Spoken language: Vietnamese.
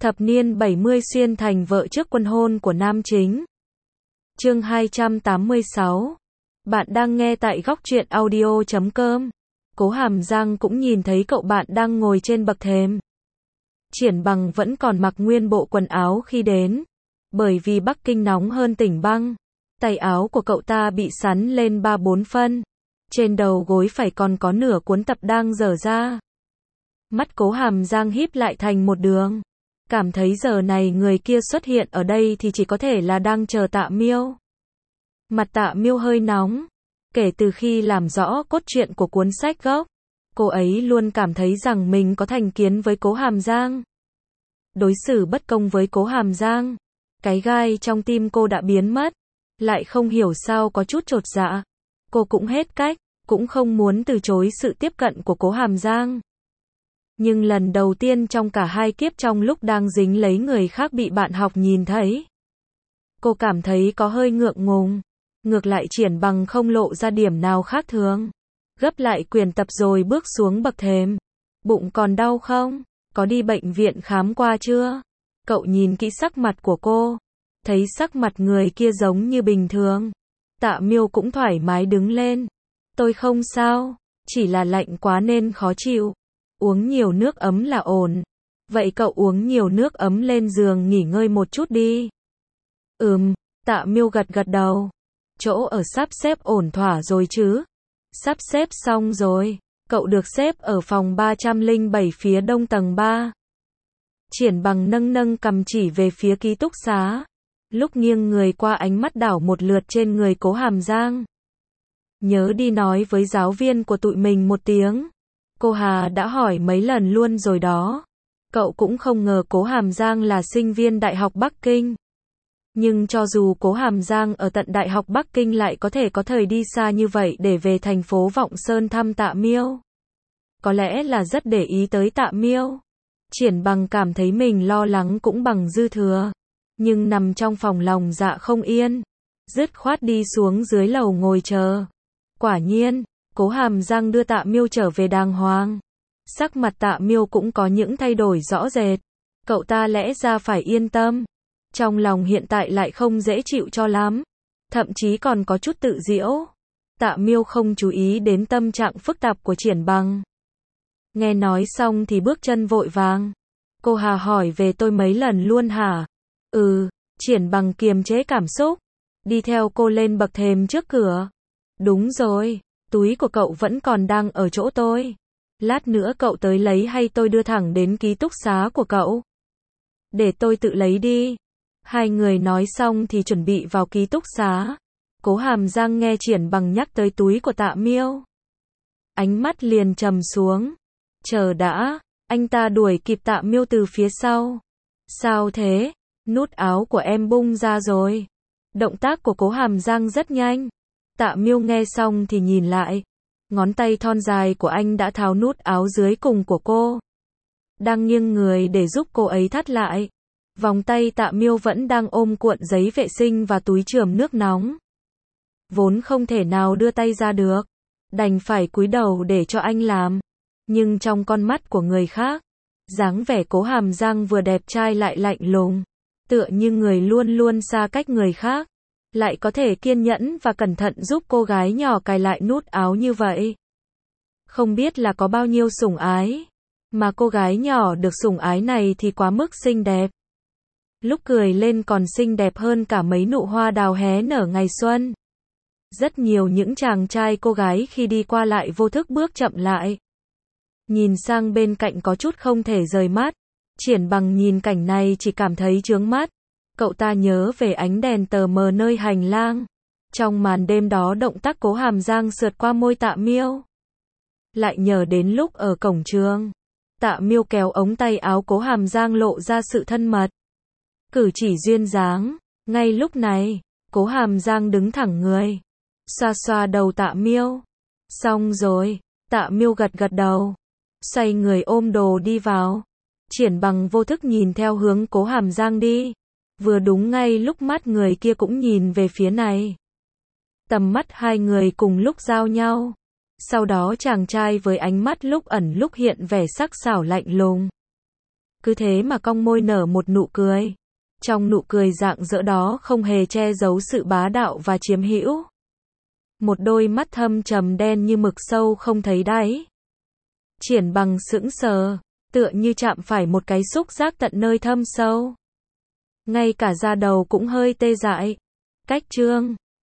Thập niên 70 xuyên thành vợ trước quân hôn của nam chính. Chương 286. Bạn đang nghe tại góc truyện audio.com. Cố Hàm Giang cũng nhìn thấy cậu bạn đang ngồi trên bậc thềm. Triển Bằng vẫn còn mặc nguyên bộ quần áo khi đến. Bởi vì Bắc Kinh nóng hơn tỉnh băng. Tay áo của cậu ta bị sắn lên 3-4 phân. Trên đầu gối phải còn có nửa cuốn tập đang dở ra. Mắt Cố Hàm Giang híp lại thành một đường. Cảm thấy giờ này người kia xuất hiện ở đây thì chỉ có thể là đang chờ Tạ Miêu. Mặt Tạ Miêu hơi nóng. Kể từ khi làm rõ cốt truyện của cuốn sách gốc, cô ấy luôn cảm thấy rằng mình có thành kiến với Cố Hàm Giang. Đối xử bất công với Cố Hàm Giang. Cái gai trong tim cô đã biến mất. Lại không hiểu sao có chút chột dạ. Cô cũng hết cách, cũng không muốn từ chối sự tiếp cận của Cố Hàm Giang. Nhưng lần đầu tiên trong cả hai kiếp trong lúc đang dính lấy người khác bị bạn học nhìn thấy, cô cảm thấy có hơi ngượng ngùng. Ngược lại Triển Bằng không lộ ra điểm nào khác thường. Gấp lại quyển tập rồi bước xuống bậc thềm. Bụng còn đau không? Có đi bệnh viện khám qua chưa? Cậu nhìn kỹ sắc mặt của cô. Thấy sắc mặt người kia giống như bình thường. Tạ Miêu cũng thoải mái đứng lên. Tôi không sao, chỉ là lạnh quá nên khó chịu. Uống nhiều nước ấm là ổn. Vậy cậu uống nhiều nước ấm lên giường nghỉ ngơi một chút đi. Tạ Miêu gật gật đầu. Chỗ ở sắp xếp ổn thỏa rồi chứ? Sắp xếp xong rồi. Cậu được xếp ở phòng 307 phía đông tầng 3. Triển Bằng nâng cầm chỉ về phía ký túc xá. Lúc nghiêng người qua ánh mắt đảo một lượt trên người Cố Hàm Giang. Nhớ đi nói với giáo viên của tụi mình một tiếng. Cô Hà đã hỏi mấy lần luôn rồi đó. Cậu cũng không ngờ Cố Hàm Giang là sinh viên Đại học Bắc Kinh. Nhưng cho dù Cố Hàm Giang ở tận Đại học Bắc Kinh lại có thể có thời đi xa như vậy để về thành phố Vọng Sơn thăm Tạ Miêu. Có lẽ là rất để ý tới Tạ Miêu. Triển Bằng cảm thấy mình lo lắng cũng bằng dư thừa. Nhưng nằm trong phòng lòng dạ không yên. Dứt khoát đi xuống dưới lầu ngồi chờ. Quả nhiên, Cố Hàm Giang đưa Tạ Miêu trở về đàng hoàng. Sắc mặt Tạ Miêu cũng có những thay đổi rõ rệt. Cậu ta lẽ ra phải yên tâm. Trong lòng hiện tại lại không dễ chịu cho lắm. Thậm chí còn có chút tự giễu. Tạ Miêu không chú ý đến tâm trạng phức tạp của Triển Bằng. Nghe nói xong thì bước chân vội vàng. Cô Hà hỏi về tôi mấy lần luôn hả? Triển Bằng kiềm chế cảm xúc. Đi theo cô lên bậc thềm trước cửa. Đúng rồi, túi của cậu vẫn còn đang ở chỗ tôi. Lát nữa cậu tới lấy hay tôi đưa thẳng đến ký túc xá của cậu? Để tôi tự lấy đi. Hai người nói xong thì chuẩn bị vào ký túc xá. Cố Hàm Giang nghe Triển Bằng nhắc tới túi của Tạ Miêu. Ánh mắt liền trầm xuống. Chờ đã, anh ta đuổi kịp Tạ Miêu từ phía sau. Sao thế? Nút áo của em bung ra rồi. Động tác của Cố Hàm Giang rất nhanh. Tạ Miêu nghe xong thì nhìn lại. Ngón tay thon dài của anh đã tháo nút áo dưới cùng của cô. Đang nghiêng người để giúp cô ấy thắt lại. Vòng tay Tạ Miêu vẫn đang ôm cuộn giấy vệ sinh và túi chườm nước nóng. Vốn không thể nào đưa tay ra được. Đành phải cúi đầu để cho anh làm. Nhưng trong con mắt của người khác, dáng vẻ Cố Hàm Giang vừa đẹp trai lại lạnh lùng. Tựa như người luôn luôn xa cách người khác. Lại có thể kiên nhẫn và cẩn thận giúp cô gái nhỏ cài lại nút áo như vậy. Không biết là có bao nhiêu sủng ái. Mà cô gái nhỏ được sủng ái này thì quá mức xinh đẹp. Lúc cười lên còn xinh đẹp hơn cả mấy nụ hoa đào hé nở ngày xuân. Rất nhiều những chàng trai cô gái khi đi qua lại vô thức bước chậm lại. Nhìn sang bên cạnh có chút không thể rời mắt. Triển Bằng nhìn cảnh này chỉ cảm thấy chướng mắt. Cậu ta nhớ về ánh đèn tờ mờ nơi hành lang. Trong màn đêm đó động tác Cố Hàm Giang sượt qua môi Tạ Miêu. Lại nhớ đến lúc ở cổng trường. Tạ Miêu kéo ống tay áo Cố Hàm Giang lộ ra sự thân mật. Cử chỉ duyên dáng. Ngay lúc này, Cố Hàm Giang đứng thẳng người. Xoa xoa đầu Tạ Miêu. Xong rồi, Tạ Miêu gật gật đầu. Xoay người ôm đồ đi vào. Triển Bằng vô thức nhìn theo hướng Cố Hàm Giang đi. Vừa đúng ngay lúc mắt người kia cũng nhìn về phía này. Tầm mắt hai người cùng lúc giao nhau. Sau đó chàng trai với ánh mắt lúc ẩn lúc hiện vẻ sắc sảo lạnh lùng. cứ thế mà cong môi nở một nụ cười. Trong nụ cười rạng rỡ đó không hề che giấu sự bá đạo và chiếm hữu. Một đôi mắt thâm trầm đen như mực sâu không thấy đáy. Triển Bằng sững sờ, tựa như chạm phải một cái xúc giác tận nơi thâm sâu. Ngay cả da đầu cũng hơi tê dại. Cách Trương